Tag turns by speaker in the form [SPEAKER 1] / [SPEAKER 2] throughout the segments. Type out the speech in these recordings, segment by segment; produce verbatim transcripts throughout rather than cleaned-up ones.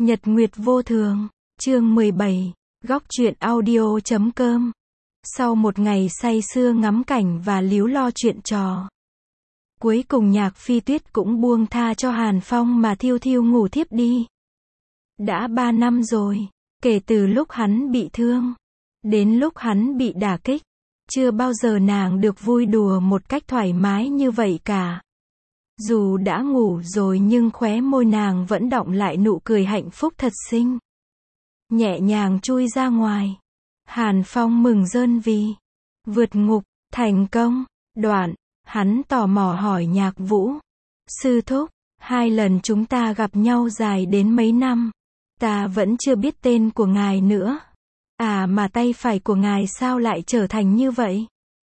[SPEAKER 1] Nhật Nguyệt Vô Thường, chương mười bảy, góc truyện audio chấm com. Sau một ngày say sưa ngắm cảnh và líu lo chuyện trò, cuối cùng Nhạc Phi Tuyết cũng buông tha cho Hàn Phong mà thiêu thiêu ngủ thiếp đi. Đã ba năm rồi, kể từ lúc hắn bị thương, đến lúc hắn bị đả kích, chưa bao giờ nàng được vui đùa một cách thoải mái như vậy cả. Dù đã ngủ rồi nhưng khóe môi nàng vẫn đọng lại nụ cười hạnh phúc thật xinh. Nhẹ nhàng chui ra ngoài. Hàn Phong mừng rơn vì vượt ngục, thành công. Đoạn, hắn tò mò hỏi Nhạc Vũ. Sư thúc, hai lần chúng ta gặp nhau dài đến mấy năm. Ta vẫn chưa biết tên của ngài nữa. À mà tay phải của ngài sao lại trở thành như vậy?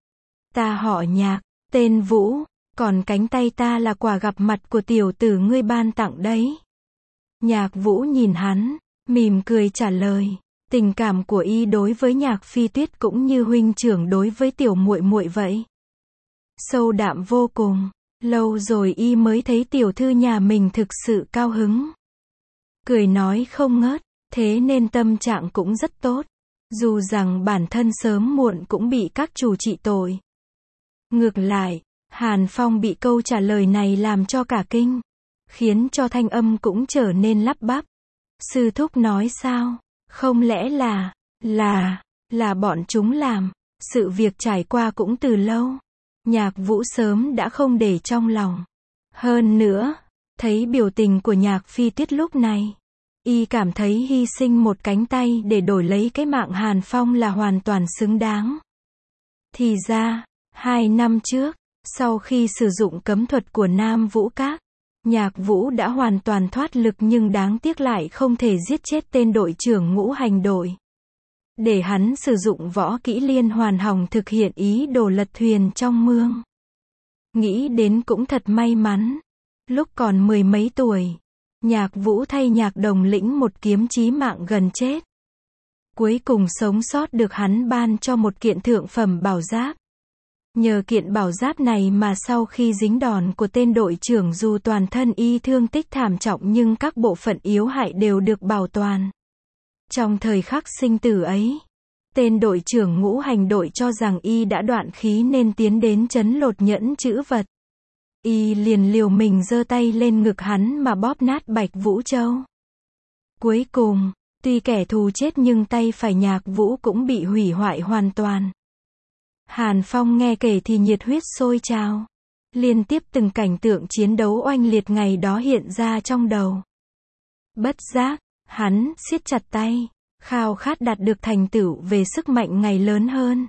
[SPEAKER 1] Ta họ Nhạc, tên Vũ. Còn cánh tay ta là quà gặp mặt của tiểu tử ngươi ban tặng đấy. Nhạc Vũ nhìn hắn, mỉm cười trả lời. Tình cảm của y đối với Nhạc Phi Tuyết cũng như huynh trưởng đối với tiểu muội muội vậy. Sâu đạm vô cùng. Lâu rồi y mới thấy tiểu thư nhà mình thực sự cao hứng. Cười nói không ngớt, thế nên tâm trạng cũng rất tốt. Dù rằng bản thân sớm muộn cũng bị các chủ trị tội. Ngược lại, Hàn Phong bị câu trả lời này làm cho cả kinh, khiến cho thanh âm cũng trở nên lắp bắp. Sư thúc nói sao? Không lẽ là, là, là bọn chúng làm? Sự việc trải qua cũng từ lâu. Nhạc Vũ sớm đã không để trong lòng. Hơn nữa, thấy biểu tình của Nhạc Phi Tuyết lúc này, y cảm thấy hy sinh một cánh tay để đổi lấy cái mạng Hàn Phong là hoàn toàn xứng đáng. Thì ra, hai năm trước, sau khi sử dụng cấm thuật của Nam Vũ Các, Nhạc Vũ đã hoàn toàn thoát lực nhưng đáng tiếc lại không thể giết chết tên đội trưởng ngũ hành đội. Để hắn sử dụng võ kỹ liên hoàn hồng thực hiện ý đồ lật thuyền trong mương. Nghĩ đến cũng thật may mắn. Lúc còn mười mấy tuổi, Nhạc Vũ thay Nhạc Đồng lĩnh một kiếm chí mạng gần chết. Cuối cùng sống sót được hắn ban cho một kiện thượng phẩm bảo giáp. Nhờ kiện bảo giáp này mà sau khi dính đòn của tên đội trưởng dù toàn thân y thương tích thảm trọng nhưng các bộ phận yếu hại đều được bảo toàn. Trong thời khắc sinh tử ấy, tên đội trưởng ngũ hành đội cho rằng y đã đoạn khí nên tiến đến trấn lột nhẫn chữ vật. Y liền liều mình giơ tay lên ngực hắn mà bóp nát Bạch Vũ Châu. Cuối cùng, tuy kẻ thù chết nhưng tay phải Nhạc Vũ cũng bị hủy hoại hoàn toàn. Hàn Phong nghe kể thì nhiệt huyết sôi trào. Liên tiếp từng cảnh tượng chiến đấu oanh liệt ngày đó hiện ra trong đầu. Bất giác, hắn siết chặt tay, khao khát đạt được thành tựu về sức mạnh ngày lớn hơn.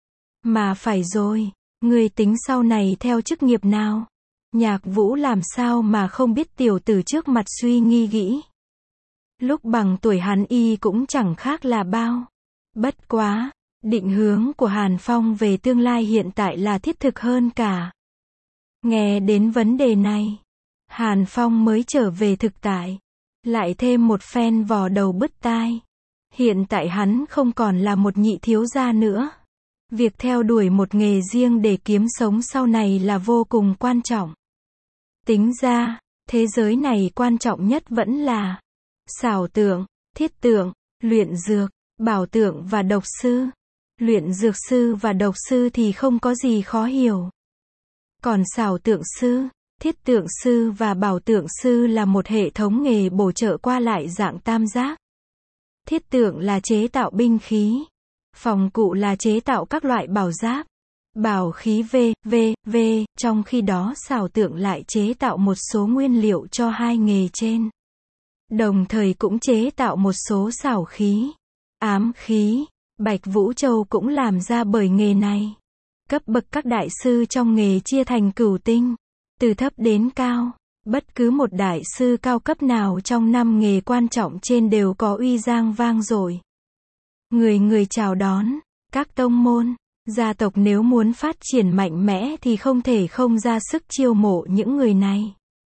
[SPEAKER 1] Mà phải rồi, người tính sau này theo chức nghiệp nào? Nhạc Vũ làm sao mà không biết tiểu tử trước mặt suy nghi nghĩ. Lúc bằng tuổi hắn y cũng chẳng khác là bao. Bất quá, định hướng của Hàn Phong về tương lai hiện tại là thiết thực hơn cả. Nghe đến vấn đề này, Hàn Phong mới trở về thực tại. Lại thêm một phen vò đầu bứt tai. Hiện tại hắn không còn là một nhị thiếu gia nữa. Việc theo đuổi một nghề riêng để kiếm sống sau này là vô cùng quan trọng. Tính ra, thế giới này quan trọng nhất vẫn là xảo tượng, thiết tượng, luyện dược, bảo tượng và độc sư. Luyện dược sư và độc sư thì không có gì khó hiểu. Còn xảo tượng sư, thiết tượng sư và bảo tượng sư là một hệ thống nghề bổ trợ qua lại dạng tam giác. Thiết tượng là chế tạo binh khí. Phòng cụ là chế tạo các loại bảo giáp. Bảo khí v, v, v, trong khi đó xảo tượng lại chế tạo một số nguyên liệu cho hai nghề trên. Đồng thời cũng chế tạo một số xảo khí, ám khí. Bạch Vũ Châu cũng làm ra bởi nghề này. Cấp bậc các đại sư trong nghề chia thành cửu tinh, từ thấp đến cao. Bất cứ một đại sư cao cấp nào trong năm nghề quan trọng trên đều có uy danh vang dội. Người người chào đón. Các tông môn, gia tộc nếu muốn phát triển mạnh mẽ thì không thể không ra sức chiêu mộ những người này.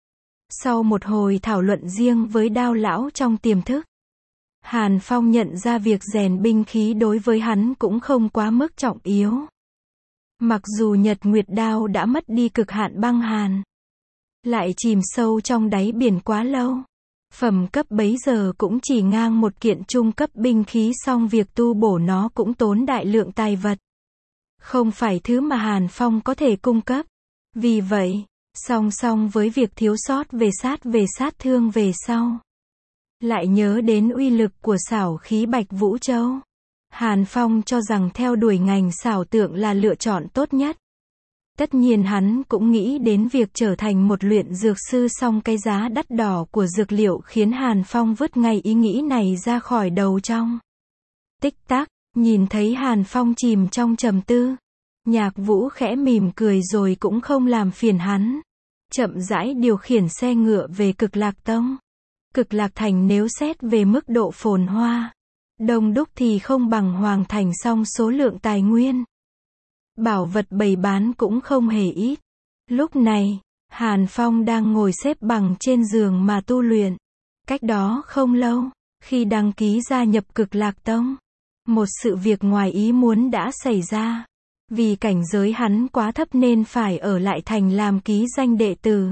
[SPEAKER 1] Sau một hồi thảo luận riêng với Đao lão trong tiềm thức, Hàn Phong nhận ra việc rèn binh khí đối với hắn cũng không quá mức trọng yếu. Mặc dù Nhật Nguyệt Đao đã mất đi cực hạn băng hàn, lại chìm sâu trong đáy biển quá lâu, Phẩm cấp bấy giờ cũng chỉ ngang một kiện trung cấp binh khí, song việc tu bổ nó cũng tốn đại lượng tài vật. Không phải thứ mà Hàn Phong có thể cung cấp. Vì vậy, song song với việc thiếu sót về sát về sát thương về sau, lại nhớ đến uy lực của xảo khí Bạch Vũ Châu, Hàn Phong cho rằng theo đuổi ngành xảo tượng là lựa chọn tốt nhất. Tất nhiên hắn cũng nghĩ đến việc trở thành một luyện dược sư, song cái giá đắt đỏ của dược liệu khiến Hàn Phong vứt ngay ý nghĩ này ra khỏi đầu trong. Tích tắc, nhìn thấy Hàn Phong chìm trong trầm tư, Nhạc Vũ khẽ mỉm cười rồi cũng không làm phiền hắn. Chậm rãi điều khiển xe ngựa về Cực Lạc Tông. Cực Lạc Thành nếu xét về mức độ phồn hoa, đông đúc thì không bằng Hoàng Thành, song số lượng tài nguyên, bảo vật bày bán cũng không hề ít. Lúc này, Hàn Phong đang ngồi xếp bằng trên giường mà tu luyện. Cách đó không lâu, khi đăng ký gia nhập Cực Lạc Tông, một sự việc ngoài ý muốn đã xảy ra. Vì cảnh giới hắn quá thấp nên phải ở lại thành làm ký danh đệ tử.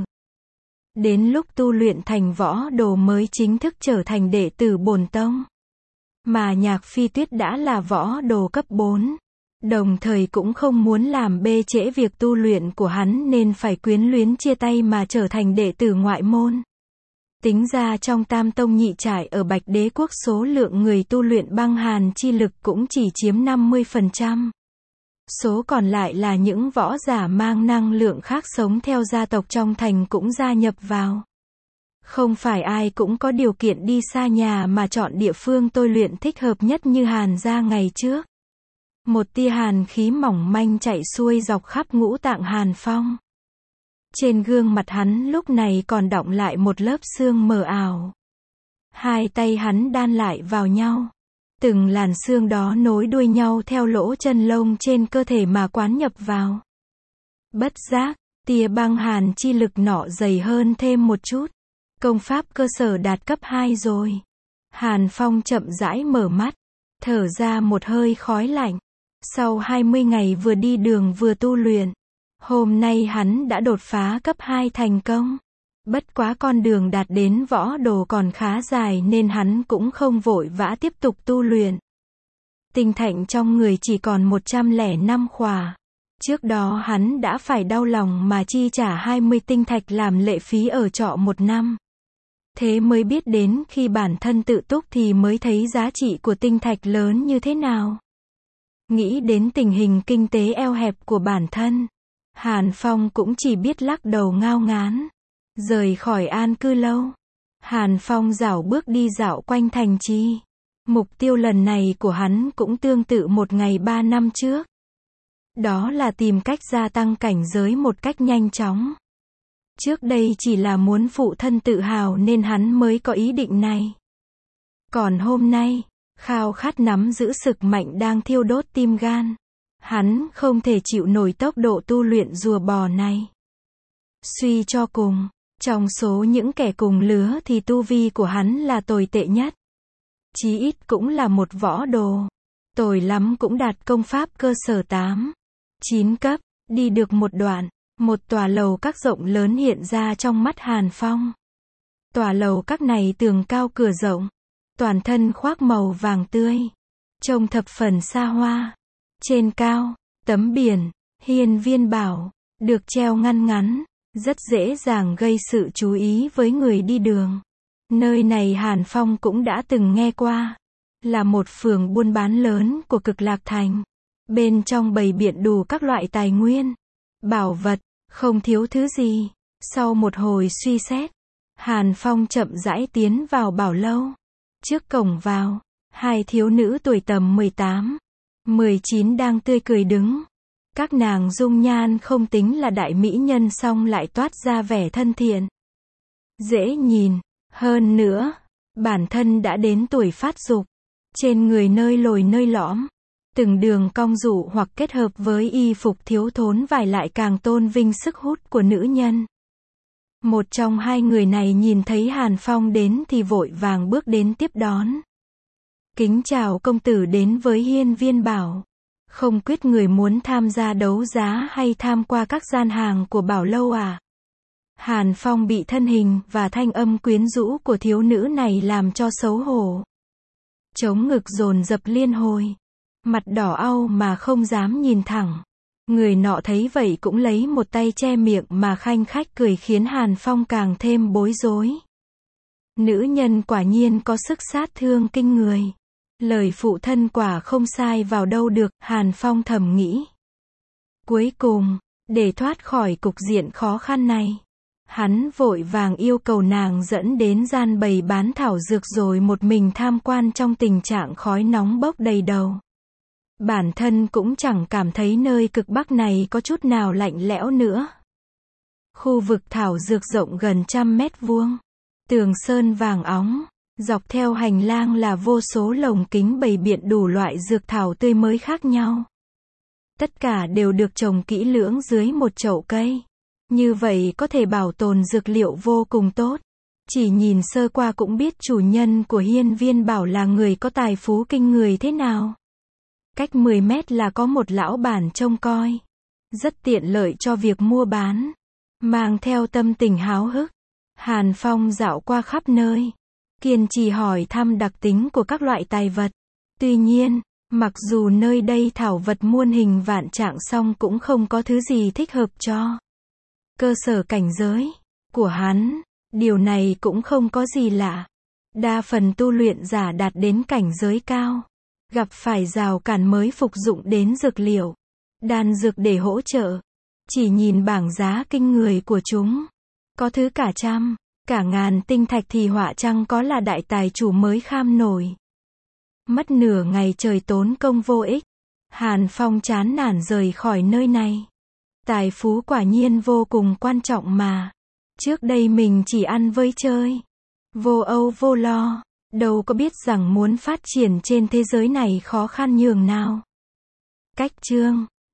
[SPEAKER 1] Đến lúc tu luyện thành võ đồ mới chính thức trở thành đệ tử bổn tông. Mà Nhạc Phi Tuyết đã là võ đồ cấp bốn. Đồng thời cũng không muốn làm bê trễ việc tu luyện của hắn nên phải quyến luyến chia tay mà trở thành đệ tử ngoại môn. Tính ra trong Tam Tông Nhị Trại ở Bạch Đế Quốc, số lượng người tu luyện băng hàn chi lực cũng chỉ chiếm năm mươi phần trăm. Số còn lại là những võ giả mang năng lượng khác sống theo gia tộc trong thành cũng gia nhập vào. Không phải ai cũng có điều kiện đi xa nhà mà chọn địa phương tôi luyện thích hợp nhất như Hàn gia ngày trước. Một tia hàn khí mỏng manh chạy xuôi dọc khắp ngũ tạng Hàn Phong. Trên gương mặt hắn lúc này còn đọng lại một lớp sương mờ ảo. Hai tay hắn đan lại vào nhau. Từng làn xương đó nối đuôi nhau theo lỗ chân lông trên cơ thể mà quán nhập vào. Bất giác, tia băng hàn chi lực nọ dày hơn thêm một chút. Công pháp cơ sở đạt cấp hai rồi. Hàn Phong chậm rãi mở mắt, thở ra một hơi khói lạnh. Sau hai mươi ngày vừa đi đường vừa tu luyện, hôm nay hắn đã đột phá cấp hai thành công. Bất quá con đường đạt đến võ đồ còn khá dài nên hắn cũng không vội vã tiếp tục tu luyện. Tinh thạch trong người chỉ còn một trăm lẻ năm khỏa. Trước đó hắn đã phải đau lòng mà chi trả hai mươi tinh thạch làm lệ phí ở trọ một năm. Thế mới biết đến khi bản thân tự túc thì mới thấy giá trị của tinh thạch lớn như thế nào. Nghĩ đến tình hình kinh tế eo hẹp của bản thân, Hàn Phong cũng chỉ biết lắc đầu ngao ngán. Rời khỏi an cư lâu, Hàn Phong dảo bước đi dạo quanh thành trì. Mục tiêu lần này của hắn cũng tương tự một ngày ba năm trước. Đó là tìm cách gia tăng cảnh giới một cách nhanh chóng. Trước đây chỉ là muốn phụ thân tự hào nên hắn mới có ý định này. Còn hôm nay, khao khát nắm giữ sức mạnh đang thiêu đốt tim gan. Hắn không thể chịu nổi tốc độ tu luyện rùa bò này. Suy cho cùng, trong số những kẻ cùng lứa thì tu vi của hắn là tồi tệ nhất. Chí ít cũng là một võ đồ. Tồi lắm cũng đạt công pháp cơ sở tám, chín cấp. Đi được một đoạn, một tòa lầu các rộng lớn hiện ra trong mắt Hàn Phong. Tòa lầu các này tường cao cửa rộng, toàn thân khoác màu vàng tươi, trông thập phần xa hoa. Trên cao, tấm biển, Hiên Viên Bảo, được treo ngăn ngắn, rất dễ dàng gây sự chú ý với người đi đường. Nơi này Hàn Phong cũng đã từng nghe qua, là một phường buôn bán lớn của Cực Lạc Thành. Bên trong bày biện đủ các loại tài nguyên, bảo vật, không thiếu thứ gì. Sau một hồi suy xét, Hàn Phong chậm rãi tiến vào bảo lâu. Trước cổng vào, hai thiếu nữ tuổi tầm mười tám, mười chín đang tươi cười đứng. Các nàng dung nhan không tính là đại mỹ nhân song lại toát ra vẻ thân thiện, dễ nhìn. Hơn nữa, bản thân đã đến tuổi phát dục, trên người nơi lồi nơi lõm, từng đường cong dụ hoặc kết hợp với y phục thiếu thốn vải lại càng tôn vinh sức hút của nữ nhân. Một trong hai người này nhìn thấy Hàn Phong đến thì vội vàng bước đến tiếp đón. Kính chào công tử đến với Hiên Viên Bảo. Không quyết người muốn tham gia đấu giá hay tham qua các gian hàng của bảo lâu à? Hàn Phong bị thân hình và thanh âm quyến rũ của thiếu nữ này làm cho xấu hổ. Chống ngực dồn dập liên hồi. Mặt đỏ au mà không dám nhìn thẳng. Người nọ thấy vậy cũng lấy một tay che miệng mà khanh khách cười khiến Hàn Phong càng thêm bối rối. Nữ nhân quả nhiên có sức sát thương kinh người. Lời phụ thân quả không sai vào đâu được, Hàn Phong thầm nghĩ. Cuối cùng, để thoát khỏi cục diện khó khăn này, hắn vội vàng yêu cầu nàng dẫn đến gian bày bán thảo dược rồi một mình tham quan trong tình trạng khói nóng bốc đầy đầu. Bản thân cũng chẳng cảm thấy nơi cực Bắc này có chút nào lạnh lẽo nữa. Khu vực thảo dược rộng gần trăm mét vuông. Tường sơn vàng óng. Dọc theo hành lang là vô số lồng kính bày biện đủ loại dược thảo tươi mới khác nhau. Tất cả đều được trồng kỹ lưỡng dưới một chậu cây. Như vậy có thể bảo tồn dược liệu vô cùng tốt. Chỉ nhìn sơ qua cũng biết chủ nhân của hiên viên bảo là người có tài phú kinh người thế nào. Cách mười mét là có một lão bản trông coi. Rất tiện lợi cho việc mua bán. Mang theo tâm tình háo hức, Hàn Phong dạo qua khắp nơi. Kiên trì hỏi thăm đặc tính của các loại tài vật. Tuy nhiên, mặc dù nơi đây thảo vật muôn hình vạn trạng song cũng không có thứ gì thích hợp cho cơ sở cảnh giới của hắn. Điều này cũng không có gì lạ. Đa phần tu luyện giả đạt đến cảnh giới cao, gặp phải rào cản mới phục dụng đến dược liệu, đan dược để hỗ trợ. Chỉ nhìn bảng giá kinh người của chúng, có thứ cả trăm, cả ngàn tinh thạch thì họa chăng có là đại tài chủ mới kham nổi. Mất nửa ngày trời tốn công vô ích, Hàn Phong chán nản rời khỏi nơi này. Tài phú quả nhiên vô cùng quan trọng mà. Trước đây mình chỉ ăn với chơi, vô âu vô lo, đâu có biết rằng muốn phát triển trên thế giới này khó khăn nhường nào. Cách chương